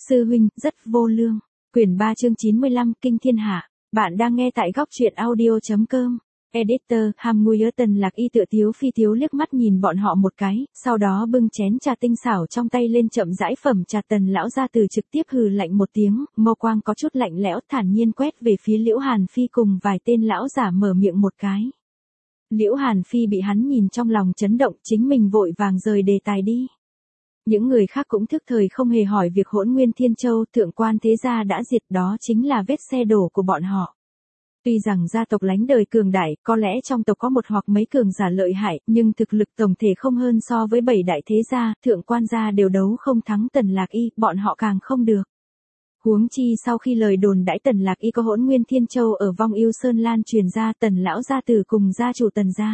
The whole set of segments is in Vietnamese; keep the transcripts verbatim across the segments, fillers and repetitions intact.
Sư huynh, rất vô lương. Quyển ba chương chín mươi lăm, Kinh Thiên Hạ. Bạn đang nghe tại góc truyện audio.com. Editor, Ham Nguyer Tần Lạc Y tựa Tiếu Phi Tiếu liếc mắt nhìn bọn họ một cái, sau đó bưng chén trà tinh xảo trong tay lên chậm rãi phẩm trà. Tần lão gia từ trực tiếp hừ lạnh một tiếng, mâu quang có chút lạnh lẽo thản nhiên quét về phía Liễu Hàn Phi cùng vài tên lão giả mở miệng một cái. Liễu Hàn Phi bị hắn nhìn trong lòng chấn động, chính mình vội vàng rời đề tài đi. Những người khác cũng thức thời không hề hỏi việc Hỗn Nguyên Thiên Châu thượng quan thế gia đã diệt, đó chính là vết xe đổ của bọn họ. Tuy rằng gia tộc lánh đời cường đại, có lẽ trong tộc có một hoặc mấy cường giả lợi hại, nhưng thực lực tổng thể không hơn so với bảy đại thế gia, thượng quan gia đều đấu không thắng Tần Lạc Y, bọn họ càng không được. Huống chi sau khi lời đồn đãi Tần Lạc Y có Hỗn Nguyên Thiên Châu ở Vong Yêu Sơn lan truyền ra, Tần lão gia tử cùng gia chủ Tần gia.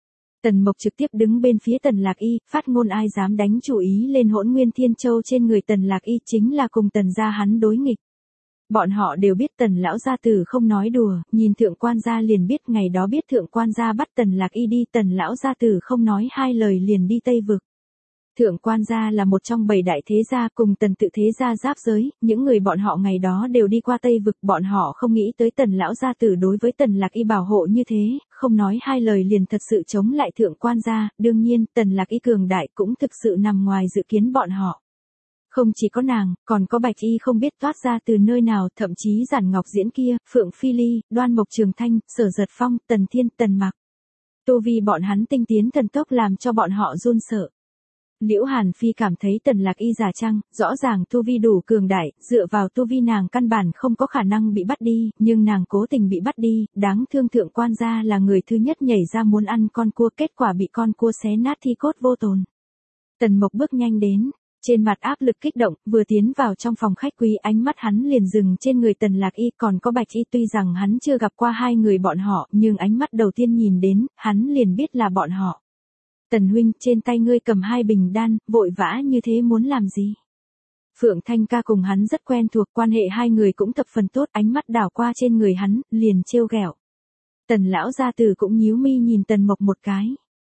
Tần Mộc trực tiếp đứng bên phía Tần Lạc Y, phát ngôn ai dám đánh chủ ý lên Hỗn Nguyên Thiên Châu trên người Tần Lạc Y chính là cùng Tần gia hắn đối nghịch. Bọn họ đều biết Tần lão gia tử không nói đùa, nhìn thượng quan gia liền biết ngày đó biết thượng quan gia bắt Tần Lạc Y đi, Tần lão gia tử không nói hai lời liền đi Tây Vực. Thượng quan gia là một trong bảy đại thế gia cùng Tần tự thế gia giáp giới, những người bọn họ ngày đó đều đi qua Tây Vực, bọn họ không nghĩ tới Tần lão gia tử đối với Tần Lạc Y bảo hộ như thế, không nói hai lời liền thật sự chống lại thượng quan gia, đương nhiên, Tần Lạc Y cường đại cũng thực sự nằm ngoài dự kiến bọn họ. Không chỉ có nàng, còn có Bạch Y không biết toát ra từ nơi nào, thậm chí Giản Ngọc Diễn kia, Phượng Phi Ly, Đoan Mộc Trường Thanh, Sở Giật Phong, Tần Thiên, Tần Mặc. Tu vi bọn hắn tinh tiến thần tốc làm cho bọn họ run sợ. Liễu Hàn Phi cảm thấy Tần Lạc Y giả trăng, rõ ràng tu vi đủ cường đại, dựa vào tu vi nàng căn bản không có khả năng bị bắt đi, nhưng nàng cố tình bị bắt đi, đáng thương thượng quan gia là người thứ nhất nhảy ra muốn ăn con cua, kết quả bị con cua xé nát thi cốt vô tồn. Tần Mộc bước nhanh đến, trên mặt áp lực kích động, vừa tiến vào trong phòng khách quý ánh mắt hắn liền dừng trên người Tần Lạc Y, còn có Bạch Y, tuy rằng hắn chưa gặp qua hai người bọn họ, nhưng ánh mắt đầu tiên nhìn đến, hắn liền biết là bọn họ. Tần huynh, trên tay ngươi cầm hai bình đan, vội vã như thế muốn làm gì? Phượng Thanh ca cùng hắn rất quen thuộc, quan hệ hai người cũng thập phần tốt, ánh mắt đảo qua trên người hắn, liền trêu ghẹo. Tần lão gia tử cũng nhíu mi nhìn Tần Mộc một cái.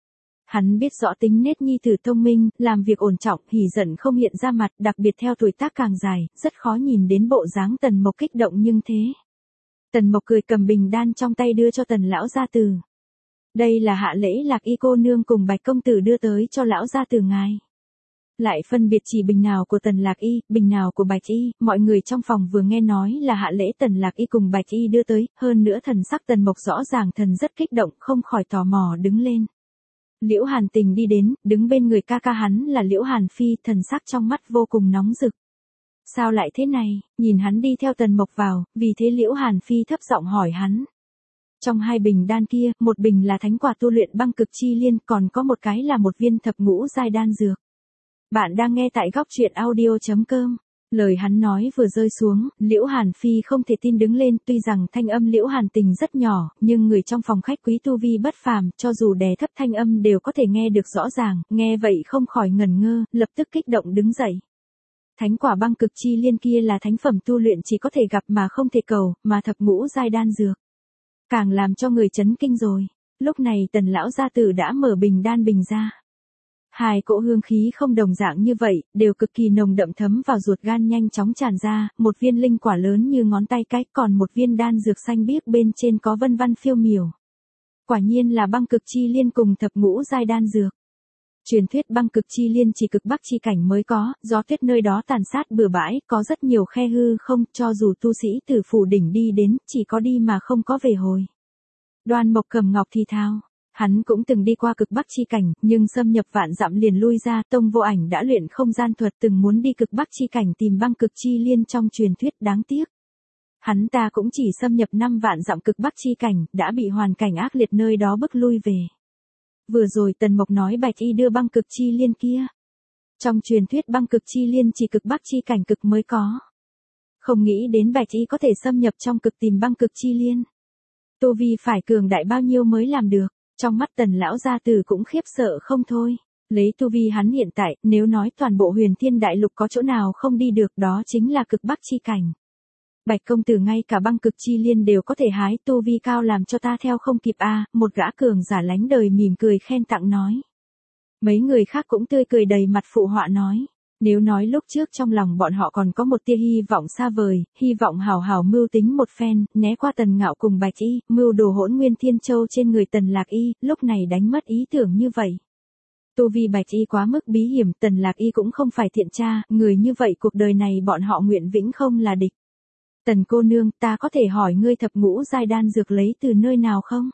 Hắn biết rõ tính nết nhi tử thông minh, làm việc ổn trọng, hỉ giận không hiện ra mặt, đặc biệt theo tuổi tác càng dài, rất khó nhìn đến bộ dáng Tần Mộc kích động nhưng thế. Tần Mộc cười cầm bình đan trong tay đưa cho Tần lão gia tử. Đây là hạ lễ Lạc Y cô nương cùng Bạch công tử đưa tới cho lão gia tử ngài. Lại phân biệt chỉ bình nào của Tần Lạc Y, bình nào của Bạch Y, mọi người trong phòng vừa nghe nói là hạ lễ Tần Lạc Y cùng Bạch Y đưa tới, hơn nữa thần sắc Tần Mộc rõ ràng thần rất kích động, không khỏi tò mò đứng lên. Liễu Hàn Tình đi đến, đứng bên người ca ca hắn là Liễu Hàn Phi, thần sắc trong mắt vô cùng nóng rực. Sao lại thế này, nhìn hắn đi theo Tần Mộc vào, vì thế Liễu Hàn Phi thấp giọng hỏi hắn. Trong hai bình đan kia, một bình là thánh quả tu luyện băng cực chi liên, còn có một cái là một viên thập ngũ giai đan dược. Bạn đang nghe tại góc truyện audio.com. Lời hắn nói vừa rơi xuống, Liễu Hàn Phi không thể tin đứng lên, tuy rằng thanh âm Liễu Hàn Tình rất nhỏ, nhưng người trong phòng khách quý tu vi bất phàm, cho dù đè thấp thanh âm đều có thể nghe được rõ ràng, nghe vậy không khỏi ngẩn ngơ, lập tức kích động đứng dậy. Thánh quả băng cực chi liên kia là thánh phẩm tu luyện chỉ có thể gặp mà không thể cầu, mà thập ngũ giai đan dược càng làm cho người chấn kinh rồi. Lúc này Tần lão gia tử đã mở bình đan bình ra. Hai cỗ hương khí không đồng dạng như vậy, đều cực kỳ nồng đậm thấm vào ruột gan nhanh chóng tràn ra, một viên linh quả lớn như ngón tay cái, còn một viên đan dược xanh biếc bên trên có vân văn phiêu miểu. Quả nhiên là băng cực chi liên cùng thập ngũ giai đan dược. Truyền thuyết băng cực chi liên chỉ cực bắc chi cảnh mới có, gió tuyết nơi đó tàn sát bừa bãi, có rất nhiều khe hư không, cho dù tu sĩ từ phủ đỉnh đi đến, chỉ có đi mà không có về hồi. Đoan Mộc cầm ngọc thì thào. Hắn cũng từng đi qua cực bắc chi cảnh, nhưng xâm nhập vạn dặm liền lui ra, Tông Vô Ảnh đã luyện không gian thuật từng muốn đi cực bắc chi cảnh tìm băng cực chi liên trong truyền thuyết, đáng tiếc. Hắn ta cũng chỉ xâm nhập năm vạn dặm cực bắc chi cảnh, đã bị hoàn cảnh ác liệt nơi đó bức lui về. Vừa rồi Tần Mộc nói Bạch Y đưa băng cực chi liên kia. Trong truyền thuyết băng cực chi liên chỉ cực bắc chi cảnh cực mới có. Không nghĩ đến Bạch Y có thể xâm nhập trong cực tìm băng cực chi liên. Tu vi phải cường đại bao nhiêu mới làm được. Trong mắt Tần lão gia tử cũng khiếp sợ không thôi. Lấy tu vi hắn hiện tại, nếu nói toàn bộ Huyền Thiên Đại Lục có chỗ nào không đi được, đó chính là cực bắc chi cảnh. Bạch công tử ngay cả băng cực chi liên đều có thể hái, tu vi cao làm cho ta theo không kịp a. À, một gã cường giả lánh đời mỉm cười khen tặng nói. Mấy người khác cũng tươi cười đầy mặt phụ họa nói. Nếu nói lúc trước trong lòng bọn họ còn có một tia hy vọng xa vời, hy vọng hào hào mưu tính một phen, né qua Tần Ngạo cùng Bạch Y, mưu đồ Hỗn Nguyên Thiên Châu trên người Tần Lạc Y, lúc này đánh mất ý tưởng như vậy. Tu vi Bạch Y quá mức bí hiểm, Tần Lạc Y cũng không phải thiện tra, người như vậy cuộc đời này bọn họ nguyện vĩnh không là địch. Tần cô nương, ta có thể hỏi ngươi thập ngũ giai đan dược lấy từ nơi nào không?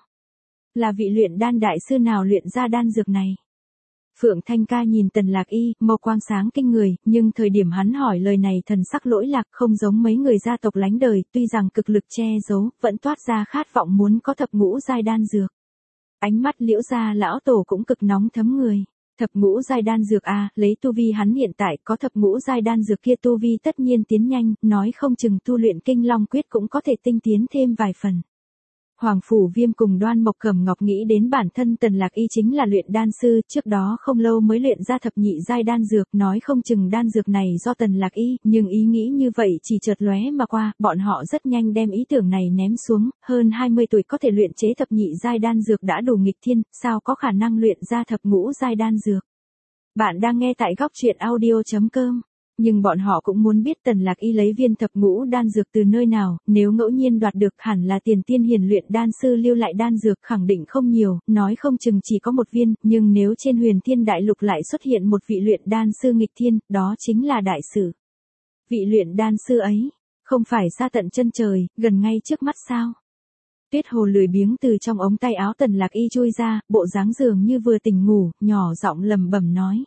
Là vị luyện đan đại sư nào luyện ra đan dược này? Phượng Thanh Ca nhìn Tần Lạc Y, màu quang sáng kinh người, nhưng thời điểm hắn hỏi lời này thần sắc lỗi lạc, không giống mấy người gia tộc lánh đời, tuy rằng cực lực che giấu, vẫn toát ra khát vọng muốn có thập ngũ giai đan dược. Ánh mắt Liễu gia lão tổ cũng cực nóng thấm người. Thập ngũ giai đan dược a, lấy tu vi hắn hiện tại có thập ngũ giai đan dược kia tu vi tất nhiên tiến nhanh, nói không chừng tu luyện Kinh Long quyết cũng có thể tinh tiến thêm vài phần. Hoàng Phủ Viêm cùng Đoan Mộc Cẩm Ngọc nghĩ đến bản thân Tần Lạc Y chính là luyện đan sư, trước đó không lâu mới luyện ra thập nhị giai đan dược, nói không chừng đan dược này do Tần Lạc Y, nhưng ý nghĩ như vậy chỉ chợt lóe mà qua, bọn họ rất nhanh đem ý tưởng này ném xuống, hơn hai mươi tuổi có thể luyện chế thập nhị giai đan dược đã đủ nghịch thiên, sao có khả năng luyện ra thập ngũ giai đan dược. Bạn đang nghe tại góc truyện audio chấm com. Nhưng bọn họ cũng muốn biết Tần Lạc Y lấy viên thập ngũ đan dược từ nơi nào, nếu ngẫu nhiên đoạt được hẳn là tiền tiên hiền luyện đan sư lưu lại đan dược khẳng định không nhiều, nói không chừng chỉ có một viên, nhưng nếu trên Huyền Thiên Đại Lục lại xuất hiện một vị luyện đan sư nghịch thiên, đó chính là đại sự. Vị luyện đan sư ấy, không phải xa tận chân trời, gần ngay trước mắt sao? Tuyết Hồ lười biếng từ trong ống tay áo Tần Lạc Y chui ra, bộ dáng dường như vừa tỉnh ngủ, nhỏ giọng lẩm bẩm nói.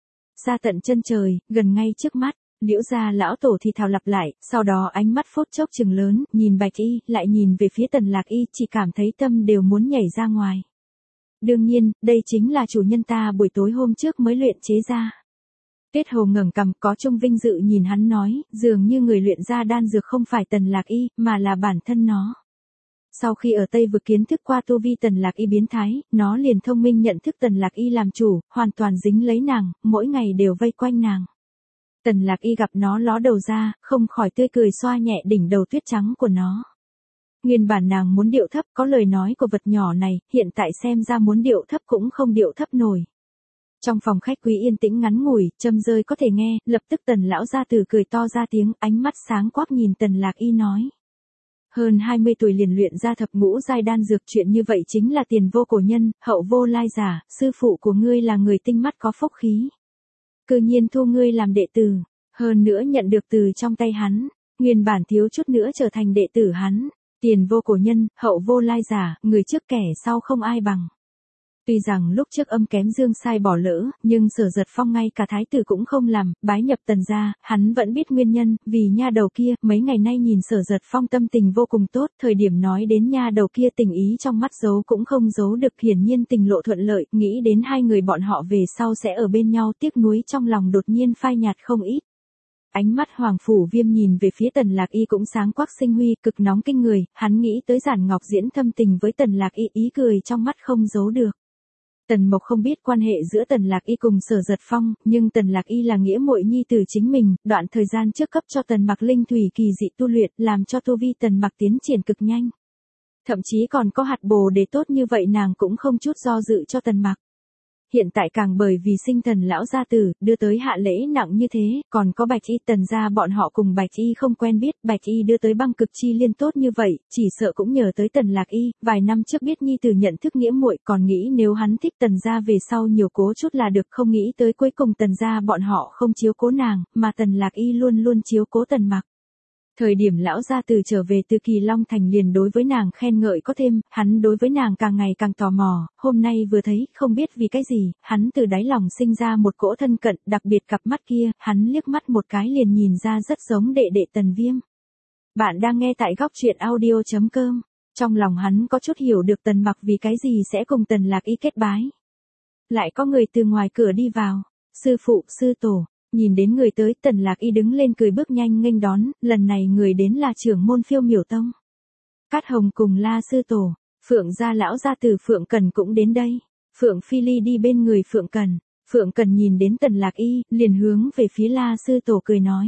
Xa tận chân trời, gần ngay trước mắt, Liễu gia lão tổ thì thào lặp lại, sau đó ánh mắt phút chốc trừng lớn, nhìn Bạch Y, lại nhìn về phía Tần Lạc Y, chỉ cảm thấy tâm đều muốn nhảy ra ngoài. Đương nhiên, đây chính là chủ nhân ta buổi tối hôm trước mới luyện chế ra. Tuyết Hồ ngẩng cằm, có chung vinh dự nhìn hắn nói, dường như người luyện ra đan dược không phải Tần Lạc Y, mà là bản thân nó. Sau khi ở Tây Vực kiến thức qua tu vi Tần Lạc Y biến thái, nó liền thông minh nhận thức Tần Lạc Y làm chủ, hoàn toàn dính lấy nàng, mỗi ngày đều vây quanh nàng. Tần Lạc Y gặp nó ló đầu ra, không khỏi tươi cười xoa nhẹ đỉnh đầu tuyết trắng của nó. Nguyên bản nàng muốn điệu thấp, có lời nói của vật nhỏ này, hiện tại xem ra muốn điệu thấp cũng không điệu thấp nổi. Trong phòng khách quý yên tĩnh ngắn ngủi, châm rơi có thể nghe, lập tức Tần lão gia tử cười to ra tiếng, ánh mắt sáng quắc nhìn Tần Lạc Y nói. Hơn hai mươi tuổi liền luyện ra thập ngũ giai đan dược, chuyện như vậy chính là tiền vô cổ nhân, hậu vô lai giả, sư phụ của ngươi là người tinh mắt có phúc khí. Cư nhiên thu ngươi làm đệ tử, hơn nữa nhận được từ trong tay hắn, nguyên bản thiếu chút nữa trở thành đệ tử hắn, tiền vô cổ nhân, hậu vô lai giả, người trước kẻ sau không ai bằng. Tuy rằng lúc trước âm kém dương sai bỏ lỡ, nhưng Sở Giật Phong ngay cả thái tử cũng không làm, bái nhập Tần gia, hắn vẫn biết nguyên nhân, vì nha đầu kia, mấy ngày nay nhìn Sở Giật Phong tâm tình vô cùng tốt, thời điểm nói đến nha đầu kia tình ý trong mắt giấu cũng không giấu được, hiển nhiên tình lộ thuận lợi, nghĩ đến hai người bọn họ về sau sẽ ở bên nhau, tiếc nuối trong lòng đột nhiên phai nhạt không ít. Ánh mắt Hoàng Phủ Viêm nhìn về phía Tần Lạc Y cũng sáng quắc sinh huy, cực nóng kinh người, hắn nghĩ tới Giản Ngọc Diễn thâm tình với Tần Lạc Y, ý cười trong mắt không giấu được. Tần Mộc không biết quan hệ giữa Tần Lạc Y cùng Sở Giật Phong, nhưng Tần Lạc Y là nghĩa muội nhi tử chính mình, đoạn thời gian trước cấp cho Tần Mặc linh thủy kỳ dị tu luyện, làm cho tu vi Tần Mặc tiến triển cực nhanh. Thậm chí còn có hạt bồ đề tốt như vậy nàng cũng không chút do dự cho Tần Mặc. Hiện tại càng bởi vì sinh Tần lão gia tử, đưa tới hạ lễ nặng như thế, còn có Bạch Y Tần gia bọn họ cùng Bạch Y không quen biết, Bạch Y đưa tới băng cực chi liên tốt như vậy, chỉ sợ cũng nhờ tới Tần Lạc Y, vài năm trước biết nhi tử nhận thức nghĩa muội, còn nghĩ nếu hắn thích Tần gia về sau nhiều cố chút là được, không nghĩ tới cuối cùng Tần gia bọn họ không chiếu cố nàng, mà Tần Lạc Y luôn luôn chiếu cố Tần Mặc. Thời điểm lão gia tử trở về từ Kỳ Long Thành liền đối với nàng khen ngợi có thêm, hắn đối với nàng càng ngày càng tò mò, hôm nay vừa thấy, không biết vì cái gì, hắn từ đáy lòng sinh ra một cỗ thân cận, đặc biệt cặp mắt kia, hắn liếc mắt một cái liền nhìn ra rất giống đệ đệ Tần Viêm. Bạn đang nghe tại góc truyện audio chấm com, trong lòng hắn có chút hiểu được Tần Mặc vì cái gì sẽ cùng Tần Lạc Y kết bái. Lại có người từ ngoài cửa đi vào, sư phụ, sư tổ. Nhìn đến người tới, Tần Lạc Y đứng lên cười bước nhanh nghênh đón, lần này người đến là trưởng môn Phiêu Miểu Tông. Cát Hồng cùng La sư tổ, Phượng gia lão gia tử Phượng Cần cũng đến đây. Phượng Phi Ly đi bên người Phượng Cần, Phượng Cần nhìn đến Tần Lạc Y, liền hướng về phía La sư tổ cười nói.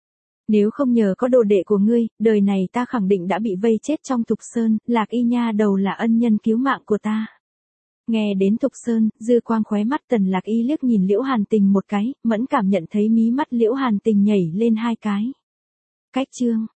Nếu không nhờ có đồ đệ của ngươi, đời này ta khẳng định đã bị vây chết trong Thục Sơn, Lạc Y nha đầu là ân nhân cứu mạng của ta. Nghe đến Thục Sơn, dư quang khóe mắt Tần Lạc Y liếc nhìn Liễu Hàn Tình một cái, mẫn cảm nhận thấy mí mắt Liễu Hàn Tình nhảy lên hai cái. Cách chương